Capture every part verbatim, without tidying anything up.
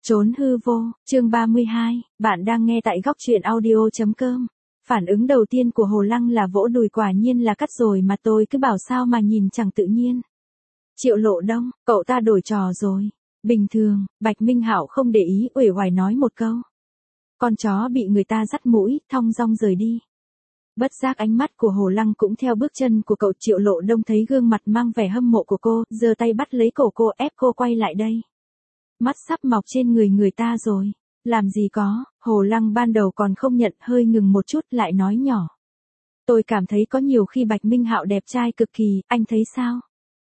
Trốn hư vô, chương ba mươi hai, bạn đang nghe tại góc truyện audio.com. Phản ứng đầu tiên của Hồ Lăng là vỗ đùi, quả nhiên là cắt rồi mà tôi cứ bảo sao mà nhìn chẳng tự nhiên. Triệu Lộ Đông, cậu ta đổi trò rồi. Bình thường, Bạch Minh Hạo không để ý, uể oải nói một câu. Con chó bị người ta dắt mũi, thong dong rời đi. Bất giác ánh mắt của Hồ Lăng cũng theo bước chân của cậu. Triệu Lộ Đông thấy gương mặt mang vẻ hâm mộ của cô, giơ tay bắt lấy cổ cô, ép cô quay lại đây. Mắt sắp mọc trên người người ta rồi. Làm gì có, Hồ Lăng ban đầu còn không nhận, hơi ngừng một chút lại nói nhỏ. Tôi cảm thấy có nhiều khi Bạch Minh Hạo đẹp trai cực kỳ, anh thấy sao?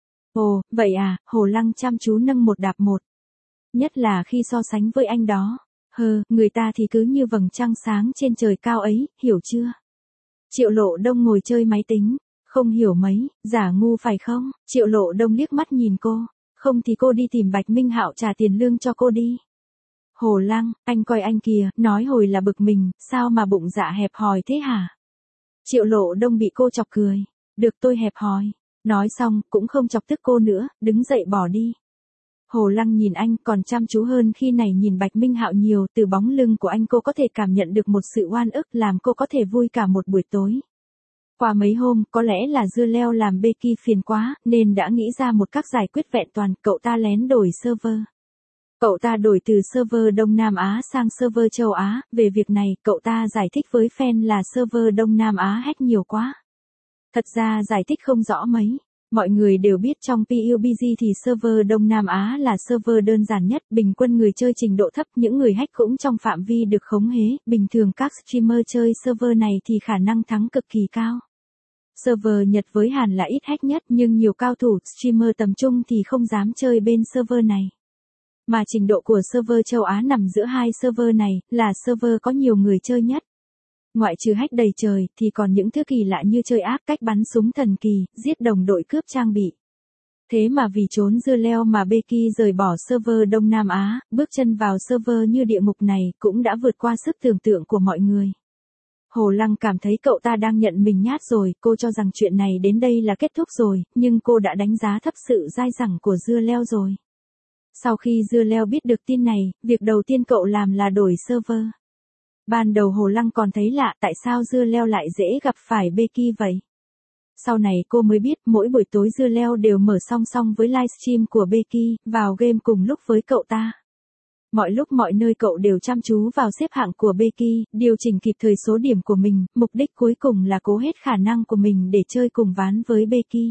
Ồ, vậy à, Hồ Lăng chăm chú nâng một đạp một. Nhất là khi so sánh với anh đó. Hơ, người ta thì cứ như vầng trăng sáng trên trời cao ấy, hiểu chưa? Triệu Lộ Đông ngồi chơi máy tính. Không hiểu mấy, giả ngu phải không? Triệu Lộ Đông liếc mắt nhìn cô. Không thì cô đi tìm Bạch Minh Hạo trả tiền lương cho cô đi. Hồ Lăng, anh coi anh kìa, nói hồi là bực mình, sao mà bụng dạ hẹp hòi thế hả? Triệu Lộ Đông bị cô chọc cười. Được, tôi hẹp hòi. Nói xong, cũng không chọc tức cô nữa, đứng dậy bỏ đi. Hồ Lăng nhìn anh còn chăm chú hơn khi này nhìn Bạch Minh Hạo nhiều, từ bóng lưng của anh cô có thể cảm nhận được một sự oan ức làm cô có thể vui cả một buổi tối. Qua mấy hôm, có lẽ là dưa leo làm Becky phiền quá, nên đã nghĩ ra một cách giải quyết vẹn toàn, cậu ta lén đổi server. Cậu ta đổi từ server Đông Nam Á sang server châu Á, về việc này, cậu ta giải thích với fan là server Đông Nam Á hack nhiều quá. Thật ra giải thích không rõ mấy. Mọi người đều biết trong pê u bê giê thì server Đông Nam Á là server đơn giản nhất, bình quân người chơi trình độ thấp, những người hack cũng trong phạm vi được khống chế, bình thường các streamer chơi server này thì khả năng thắng cực kỳ cao. Server Nhật với Hàn là ít hack nhất, nhưng nhiều cao thủ streamer tầm trung thì không dám chơi bên server này. Mà trình độ của server châu Á nằm giữa hai server này, là server có nhiều người chơi nhất. Ngoại trừ hack đầy trời, thì còn những thứ kỳ lạ như chơi ác, cách bắn súng thần kỳ, giết đồng đội, cướp trang bị. Thế mà vì trốn dưa leo mà Becky rời bỏ server Đông Nam Á, bước chân vào server như địa ngục này cũng đã vượt qua sức tưởng tượng của mọi người. Hồ Lăng cảm thấy cậu ta đang nhận mình nhát rồi, cô cho rằng chuyện này đến đây là kết thúc rồi, nhưng cô đã đánh giá thấp sự dai dẳng của dưa leo rồi. Sau khi dưa leo biết được tin này, việc đầu tiên cậu làm là đổi server. Ban đầu Hồ Lăng còn thấy lạ tại sao dưa leo lại dễ gặp phải Becky vậy. Sau này cô mới biết mỗi buổi tối dưa leo đều mở song song với livestream của Becky, vào game cùng lúc với cậu ta. Mọi lúc mọi nơi cậu đều chăm chú vào xếp hạng của Becky, điều chỉnh kịp thời số điểm của mình, mục đích cuối cùng là cố hết khả năng của mình để chơi cùng ván với Becky.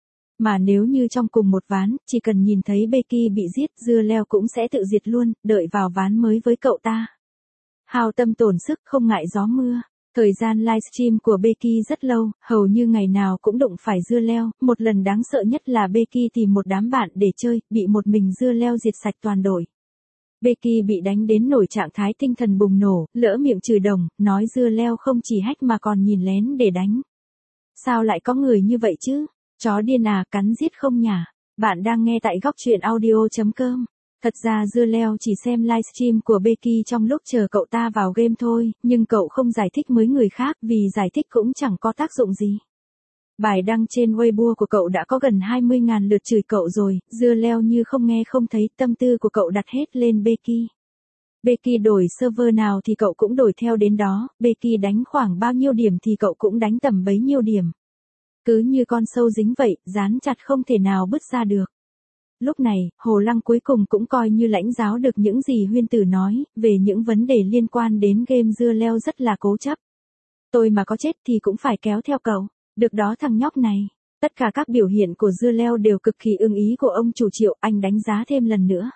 Mà nếu như trong cùng một ván, chỉ cần nhìn thấy Becky bị giết, dưa leo cũng sẽ tự diệt luôn, đợi vào ván mới với cậu ta. Hao tâm tổn sức không ngại gió mưa. Thời gian livestream của Becky rất lâu, hầu như ngày nào cũng đụng phải dưa leo, một lần đáng sợ nhất là Becky tìm một đám bạn để chơi, bị một mình dưa leo diệt sạch toàn đội. Becky bị đánh đến nổi trạng thái tinh thần bùng nổ, lỡ miệng chửi đồng, nói dưa leo không chỉ hack mà còn nhìn lén để đánh. Sao lại có người như vậy chứ? Chó điên à, cắn giết không nhả? Bạn đang nghe tại góc truyện audio.com. Thật ra dưa leo chỉ xem livestream của Becky trong lúc chờ cậu ta vào game thôi, nhưng cậu không giải thích với người khác vì giải thích cũng chẳng có tác dụng gì. Bài đăng trên Weibo của cậu đã có gần hai mươi nghìn lượt chửi cậu rồi, dưa leo như không nghe không thấy, tâm tư của cậu đặt hết lên Becky. Becky đổi server nào thì cậu cũng đổi theo đến đó, Becky đánh khoảng bao nhiêu điểm thì cậu cũng đánh tầm bấy nhiêu điểm. Cứ như con sâu dính vậy, dán chặt không thể nào bứt ra được. Lúc này, Hồ Lăng cuối cùng cũng coi như lãnh giáo được những gì Huyên Tử nói, về những vấn đề liên quan đến game dưa leo rất là cố chấp. Tôi mà có chết thì cũng phải kéo theo cậu. Được đó thằng nhóc này. Tất cả các biểu hiện của dưa leo đều cực kỳ ưng ý của ông chủ Triệu, anh đánh giá thêm lần nữa.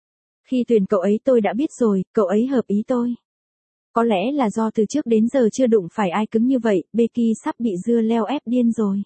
Khi tuyển cậu ấy tôi đã biết rồi, cậu ấy hợp ý tôi. Có lẽ là do từ trước đến giờ chưa đụng phải ai cứng như vậy, Becky sắp bị dưa leo ép điên rồi.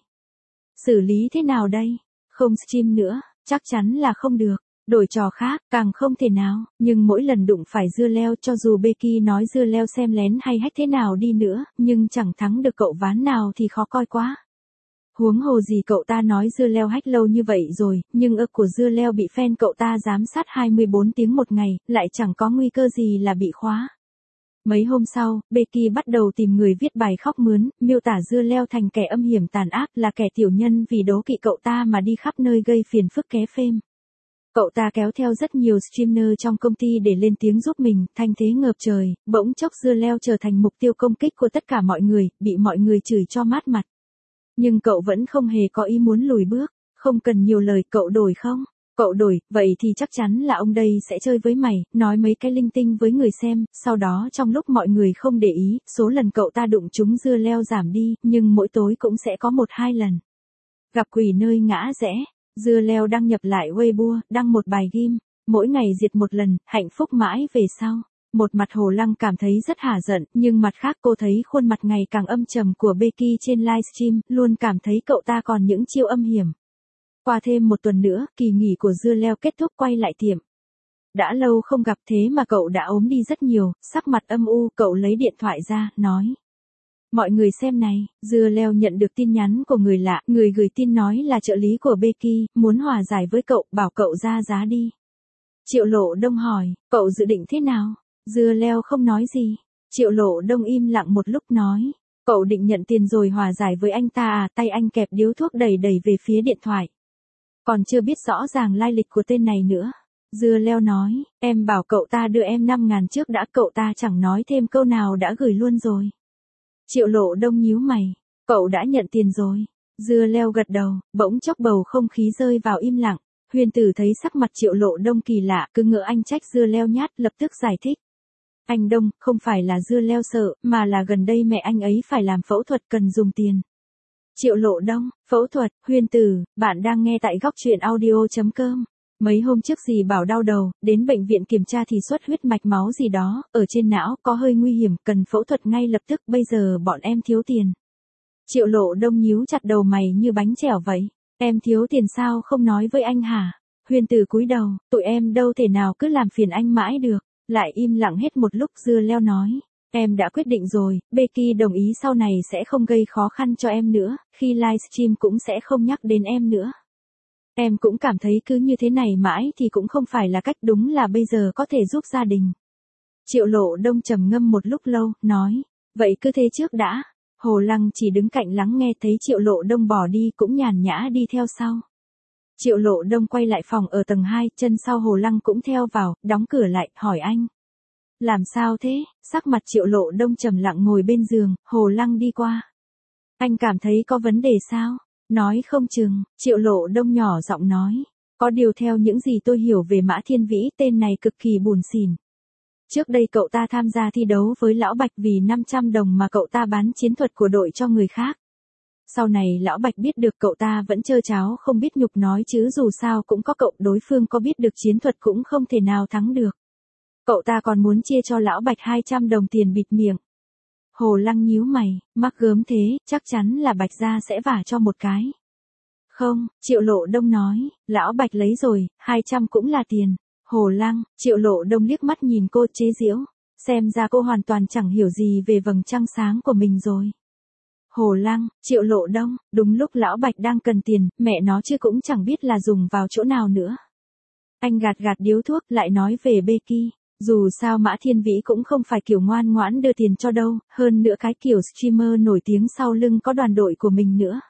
Xử lý thế nào đây? Không stream nữa, chắc chắn là không được. Đổi trò khác, càng không thể nào, nhưng mỗi lần đụng phải dưa leo cho dù Becky nói dưa leo xem lén hay hack thế nào đi nữa, nhưng chẳng thắng được cậu ván nào thì khó coi quá. Huống hồ gì cậu ta nói dưa leo hack lâu như vậy rồi, nhưng ức của dưa leo bị fan cậu ta giám sát hai mươi bốn tiếng một ngày, lại chẳng có nguy cơ gì là bị khóa. Mấy hôm sau, Becky bắt đầu tìm người viết bài khóc mướn, miêu tả dưa leo thành kẻ âm hiểm tàn ác, là kẻ tiểu nhân vì đố kỵ cậu ta mà đi khắp nơi gây phiền phức ké phêm. Cậu ta kéo theo rất nhiều streamer trong công ty để lên tiếng giúp mình, thanh thế ngập trời, bỗng chốc dưa leo trở thành mục tiêu công kích của tất cả mọi người, bị mọi người chửi cho mát mặt. Nhưng cậu vẫn không hề có ý muốn lùi bước, không cần nhiều lời, cậu đổi không? Cậu đổi, vậy thì chắc chắn là ông đây sẽ chơi với mày, nói mấy cái linh tinh với người xem, sau đó trong lúc mọi người không để ý, số lần cậu ta đụng trúng dưa leo giảm đi, nhưng mỗi tối cũng sẽ có một hai lần. Gặp quỷ nơi ngã rẽ, dưa leo đăng nhập lại Weibo, đăng một bài ghim, mỗi ngày diệt một lần, hạnh phúc mãi về sau. Một mặt Hồ Lăng cảm thấy rất hả giận, nhưng mặt khác cô thấy khuôn mặt ngày càng âm trầm của Becky trên livestream, luôn cảm thấy cậu ta còn những chiêu âm hiểm. Qua thêm một tuần nữa, kỳ nghỉ của dưa leo kết thúc quay lại tiệm. Đã lâu không gặp thế mà cậu đã ốm đi rất nhiều, sắc mặt âm u, cậu lấy điện thoại ra, nói. Mọi người xem này, dưa leo nhận được tin nhắn của người lạ, người gửi tin nói là trợ lý của Becky, muốn hòa giải với cậu, bảo cậu ra giá đi. Triệu Lộ Đông hỏi, cậu dự định thế nào? Dưa leo không nói gì. Triệu Lộ Đông im lặng một lúc nói, cậu định nhận tiền rồi hòa giải với anh ta à? Tay anh kẹp điếu thuốc đẩy đẩy về phía điện thoại. Còn chưa biết rõ ràng lai lịch của tên này nữa. Dưa leo nói, em bảo cậu ta đưa em năm ngàn trước đã, cậu ta chẳng nói thêm câu nào đã gửi luôn rồi. Triệu Lộ Đông nhíu mày, cậu đã nhận tiền rồi. Dưa leo gật đầu, bỗng chốc bầu không khí rơi vào im lặng. Huyền Tử thấy sắc mặt Triệu Lộ Đông kỳ lạ, cứ ngỡ anh trách dưa leo nhát, lập tức giải thích. Anh Đông, không phải là dưa leo sợ, mà là gần đây mẹ anh ấy phải làm phẫu thuật cần dùng tiền. Triệu Lộ Đông, phẫu thuật, Huyền Tử, bạn đang nghe tại góc truyện audio chấm com. Mấy hôm trước dì bảo đau đầu, đến bệnh viện kiểm tra thì xuất huyết mạch máu gì đó, ở trên não, có hơi nguy hiểm, cần phẫu thuật ngay lập tức, bây giờ bọn em thiếu tiền. Triệu Lộ Đông nhíu chặt đầu mày như bánh chèo vậy. Em thiếu tiền sao không nói với anh hả? Huyền Tử cúi đầu, tụi em đâu thể nào cứ làm phiền anh mãi được. Lại im lặng hết một lúc, dưa leo nói. Em đã quyết định rồi, Becky đồng ý sau này sẽ không gây khó khăn cho em nữa, khi livestream cũng sẽ không nhắc đến em nữa. Em cũng cảm thấy cứ như thế này mãi thì cũng không phải là cách, đúng là bây giờ có thể giúp gia đình. Triệu Lộ Đông trầm ngâm một lúc lâu, nói. Vậy cứ thế trước đã. Hồ Lăng chỉ đứng cạnh lắng nghe, thấy Triệu Lộ Đông bỏ đi cũng nhàn nhã đi theo sau. Triệu Lộ Đông quay lại phòng ở tầng hai, chân sau Hồ Lăng cũng theo vào, đóng cửa lại, hỏi anh. Làm sao thế? Sắc mặt Triệu Lộ Đông trầm lặng ngồi bên giường, Hồ Lăng đi qua. Anh cảm thấy có vấn đề sao? Nói không chừng, Triệu Lộ Đông nhỏ giọng nói. Có điều theo những gì tôi hiểu về Mã Thiên Vĩ, tên này cực kỳ buồn xỉn. Trước đây cậu ta tham gia thi đấu với Lão Bạch vì năm trăm đồng mà cậu ta bán chiến thuật của đội cho người khác. Sau này Lão Bạch biết được cậu ta vẫn trơ tráo không biết nhục nói chứ dù sao cũng có cậu, đối phương có biết được chiến thuật cũng không thể nào thắng được. Cậu ta còn muốn chia cho Lão Bạch hai trăm đồng tiền bịt miệng. Hồ Lăng nhíu mày, mắc gớm thế, chắc chắn là Bạch gia sẽ vả cho một cái. Không, Triệu Lộ Đông nói, Lão Bạch lấy rồi, hai trăm cũng là tiền. Hồ Lăng, Triệu Lộ Đông liếc mắt nhìn cô chế giễu, xem ra cô hoàn toàn chẳng hiểu gì về vầng trăng sáng của mình rồi. Hồ Lăng, Triệu Lộ Đông, đúng lúc Lão Bạch đang cần tiền, mẹ nó chứ cũng chẳng biết là dùng vào chỗ nào nữa. Anh gạt gạt điếu thuốc, lại nói về Becky. Dù sao Mã Thiên Vĩ cũng không phải kiểu ngoan ngoãn đưa tiền cho đâu, hơn nữa cái kiểu streamer nổi tiếng sau lưng có đoàn đội của mình nữa.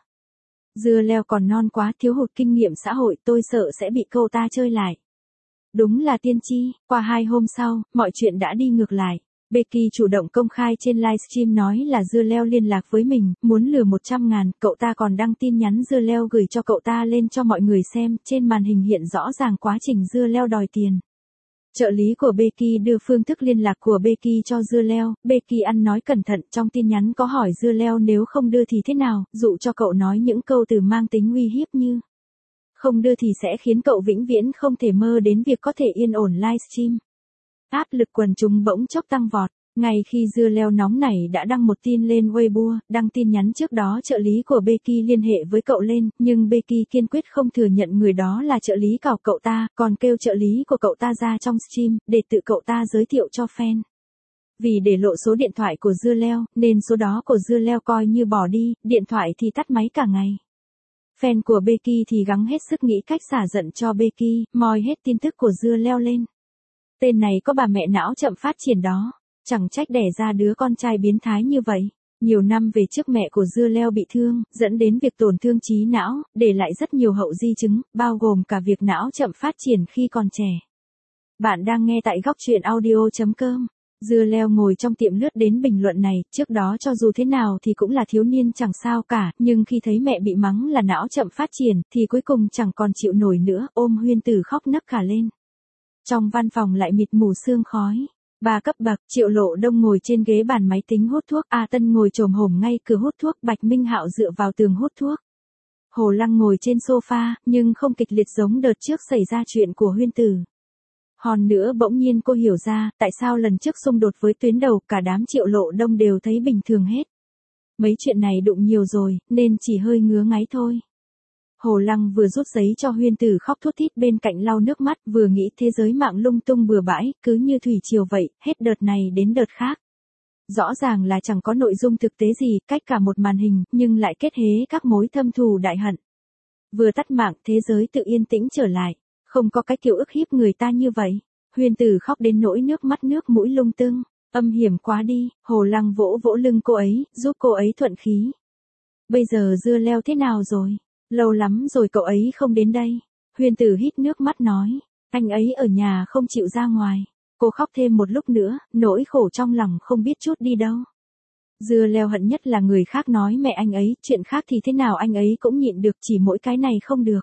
Dưa leo còn non quá, thiếu hụt kinh nghiệm xã hội, tôi sợ sẽ bị cậu ta chơi lại. Đúng là tiên tri, qua hai hôm sau, mọi chuyện đã đi ngược lại. Becky chủ động công khai trên livestream nói là dưa leo liên lạc với mình, muốn lừa một trăm ngàn, cậu ta còn đăng tin nhắn dưa leo gửi cho cậu ta lên cho mọi người xem, trên màn hình hiện rõ ràng quá trình dưa leo đòi tiền. Trợ lý của Becky đưa phương thức liên lạc của Becky cho dưa leo, Becky ăn nói cẩn thận, trong tin nhắn có hỏi dưa leo nếu không đưa thì thế nào, dụ cho cậu nói những câu từ mang tính uy hiếp như không đưa thì sẽ khiến cậu vĩnh viễn không thể mơ đến việc có thể yên ổn livestream. Áp lực quần chúng bỗng chốc tăng vọt, ngay khi dưa leo nóng nảy đã đăng một tin lên Weibo, đăng tin nhắn trước đó trợ lý của Becky liên hệ với cậu lên, nhưng Becky kiên quyết không thừa nhận người đó là trợ lý của cậu ta, còn kêu trợ lý của cậu ta ra trong stream, để tự cậu ta giới thiệu cho fan. Vì để lộ số điện thoại của dưa leo, nên số đó của dưa leo coi như bỏ đi, điện thoại thì tắt máy cả ngày. Fan của Becky thì gắng hết sức nghĩ cách xả giận cho Becky, moi hết tin tức của dưa leo lên. Tên này có bà mẹ não chậm phát triển đó, chẳng trách đẻ ra đứa con trai biến thái như vậy. Nhiều năm về trước mẹ của Dưa Leo bị thương, dẫn đến việc tổn thương trí não, để lại rất nhiều hậu di chứng, bao gồm cả việc não chậm phát triển khi còn trẻ. Bạn đang nghe tại góc truyện audio chấm com. Dưa Leo ngồi trong tiệm lướt đến bình luận này, trước đó cho dù thế nào thì cũng là thiếu niên chẳng sao cả, nhưng khi thấy mẹ bị mắng là não chậm phát triển, thì cuối cùng chẳng còn chịu nổi nữa, ôm Huyên Tử khóc nấc cả lên. Trong văn phòng lại mịt mù sương khói. Ba cấp bậc, Triệu Lộ Đông ngồi trên ghế bàn máy tính hút thuốc, A Tân ngồi chồm hổm ngay cửa hút thuốc, Bạch Minh Hạo dựa vào tường hút thuốc. Hồ Lăng ngồi trên sofa, nhưng không kịch liệt giống đợt trước xảy ra chuyện của Huyên Tử. Hòn nữa bỗng nhiên cô hiểu ra, tại sao lần trước xung đột với tuyến đầu, cả đám Triệu Lộ Đông đều thấy bình thường hết. Mấy chuyện này đụng nhiều rồi, nên chỉ hơi ngứa ngáy thôi. Hồ Lăng vừa rút giấy cho Huyên Tử khóc thút thít bên cạnh lau nước mắt, vừa nghĩ thế giới mạng lung tung bừa bãi, cứ như thủy triều vậy, hết đợt này đến đợt khác. Rõ ràng là chẳng có nội dung thực tế gì, cách cả một màn hình, nhưng lại kết hế các mối thâm thù đại hận. Vừa tắt mạng, thế giới tự yên tĩnh trở lại. Không có cái kiểu ức hiếp người ta như vậy. Huyên Tử khóc đến nỗi nước mắt nước mũi lung tưng. Âm hiểm quá đi. Hồ Lăng vỗ vỗ lưng cô ấy, giúp cô ấy thuận khí. Bây giờ Dưa Leo thế nào rồi? Lâu lắm rồi cậu ấy không đến đây. Huyên Tử hít nước mắt nói. Anh ấy ở nhà không chịu ra ngoài. Cô khóc thêm một lúc nữa, nỗi khổ trong lòng không biết chút đi đâu. Dưa Leo hận nhất là người khác nói mẹ anh ấy, chuyện khác thì thế nào anh ấy cũng nhịn được, chỉ mỗi cái này không được.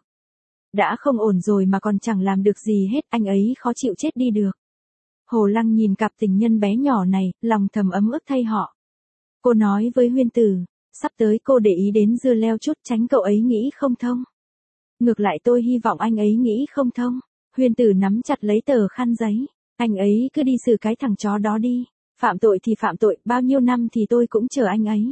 Đã không ổn rồi mà còn chẳng làm được gì hết, anh ấy khó chịu chết đi được. Hồ Lăng nhìn cặp tình nhân bé nhỏ này, lòng thầm ấm ức thay họ. Cô nói với Huyên Tử, sắp tới cô để ý đến Dưa Leo chút, tránh cậu ấy nghĩ không thông. Ngược lại tôi hy vọng anh ấy nghĩ không thông. Huyên Tử nắm chặt lấy tờ khăn giấy. Anh ấy cứ đi xử cái thằng chó đó đi. Phạm tội thì phạm tội, bao nhiêu năm thì tôi cũng chờ anh ấy.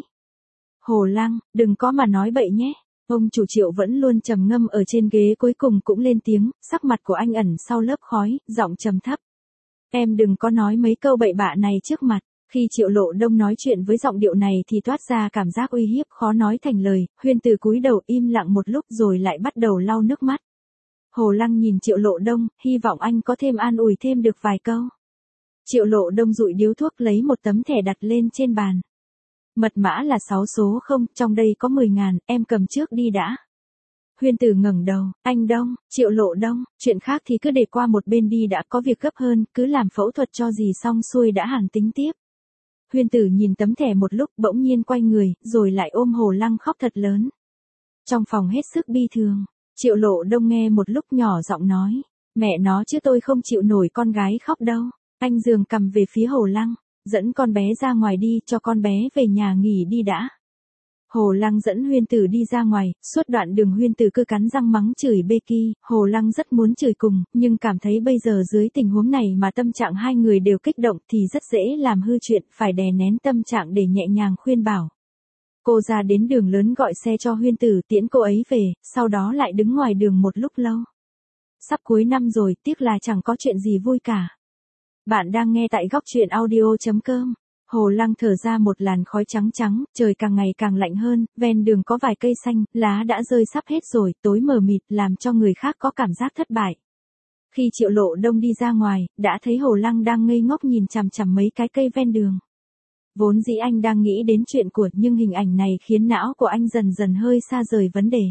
Hồ Lăng, đừng có mà nói bậy nhé. Ông chủ Triệu vẫn luôn trầm ngâm ở trên ghế cuối cùng cũng lên tiếng, sắc mặt của anh ẩn sau lớp khói, giọng trầm thấp. Em đừng có nói mấy câu bậy bạ này trước mặt. Khi Triệu Lộ Đông nói chuyện với giọng điệu này thì toát ra cảm giác uy hiếp khó nói thành lời, Huyên Tử cúi đầu im lặng một lúc rồi lại bắt đầu lau nước mắt. Hồ Lăng nhìn Triệu Lộ Đông, hy vọng anh có thêm an ủi thêm được vài câu. Triệu Lộ Đông dụi điếu thuốc lấy một tấm thẻ đặt lên trên bàn. Mật mã là sáu số không, trong đây có mười ngàn, em cầm trước đi đã. Huyên Tử ngẩng đầu, anh Đông, Triệu Lộ Đông, chuyện khác thì cứ để qua một bên đi đã, có việc gấp hơn, cứ làm phẫu thuật cho gì xong xuôi đã hẳn tính tiếp. Huyên Tử nhìn tấm thẻ một lúc bỗng nhiên quay người, rồi lại ôm Hồ Lăng khóc thật lớn. Trong phòng hết sức bi thương, Triệu Lộ Đông nghe một lúc nhỏ giọng nói, mẹ nó chứ tôi không chịu nổi con gái khóc đâu. Anh giương cầm về phía Hồ Lăng, dẫn con bé ra ngoài đi, cho con bé về nhà nghỉ đi đã. Hồ Lăng dẫn Huyên Tử đi ra ngoài, suốt đoạn đường Huyên Tử cứ cắn răng mắng chửi Becky, Hồ Lăng rất muốn chửi cùng, nhưng cảm thấy bây giờ dưới tình huống này mà tâm trạng hai người đều kích động thì rất dễ làm hư chuyện, phải đè nén tâm trạng để nhẹ nhàng khuyên bảo. Cô ra đến đường lớn gọi xe cho Huyên Tử tiễn cô ấy về, sau đó lại đứng ngoài đường một lúc lâu. Sắp cuối năm rồi, tiếc là chẳng có chuyện gì vui cả. Bạn đang nghe tại góc truyện audio chấm com. Hồ Lăng thở ra một làn khói trắng trắng, trời càng ngày càng lạnh hơn, ven đường có vài cây xanh, lá đã rơi sắp hết rồi, tối mờ mịt, làm cho người khác có cảm giác thất bại. Khi Triệu Lộ Đông đi ra ngoài, đã thấy Hồ Lăng đang ngây ngốc nhìn chằm chằm mấy cái cây ven đường. Vốn dĩ anh đang nghĩ đến chuyện của, nhưng hình ảnh này khiến não của anh dần dần hơi xa rời vấn đề.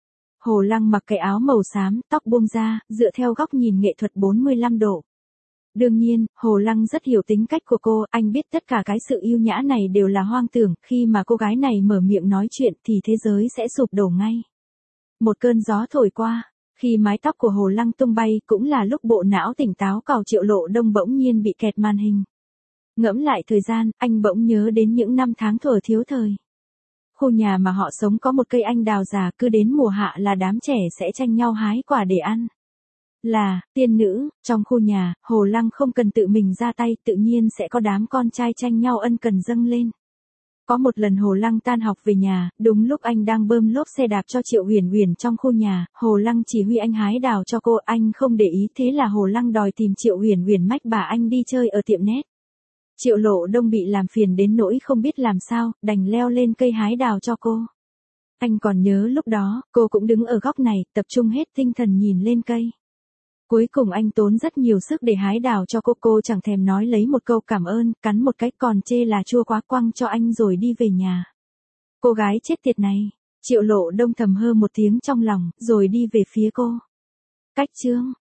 Hồ Lăng mặc cái áo màu xám, tóc buông ra, dựa theo góc nhìn nghệ thuật bốn mươi lăm độ. Đương nhiên, Hồ Lăng rất hiểu tính cách của cô, anh biết tất cả cái sự yêu nhã này đều là hoang tưởng, khi mà cô gái này mở miệng nói chuyện thì thế giới sẽ sụp đổ ngay. Một cơn gió thổi qua, khi mái tóc của Hồ Lăng tung bay cũng là lúc bộ não tỉnh táo cào Triệu Lộ Đông bỗng nhiên bị kẹt màn hình. Ngẫm lại thời gian, anh bỗng nhớ đến những năm tháng thuở thiếu thời. Khu nhà mà họ sống có một cây anh đào già, cứ đến mùa hạ là đám trẻ sẽ tranh nhau hái quả để ăn. Là, tiên nữ, trong khu nhà, Hồ Lăng không cần tự mình ra tay, tự nhiên sẽ có đám con trai tranh nhau ân cần dâng lên. Có một lần Hồ Lăng tan học về nhà, đúng lúc anh đang bơm lốp xe đạp cho Triệu Huyền Huyền trong khu nhà, Hồ Lăng chỉ huy anh hái đào cho cô, anh không để ý, thế là Hồ Lăng đòi tìm Triệu Huyền Huyền mách bà anh đi chơi ở tiệm net. Triệu Lộ Đông bị làm phiền đến nỗi không biết làm sao, đành leo lên cây hái đào cho cô. Anh còn nhớ lúc đó, cô cũng đứng ở góc này, tập trung hết tinh thần nhìn lên cây. Cuối cùng anh tốn rất nhiều sức để hái đào cho cô, cô chẳng thèm nói lấy một câu cảm ơn, cắn một cái còn chê là chua quá quăng cho anh rồi đi về nhà. Cô gái chết tiệt này, Triệu Lộ Đông thầm hơ một tiếng trong lòng, rồi đi về phía cô. Cách chương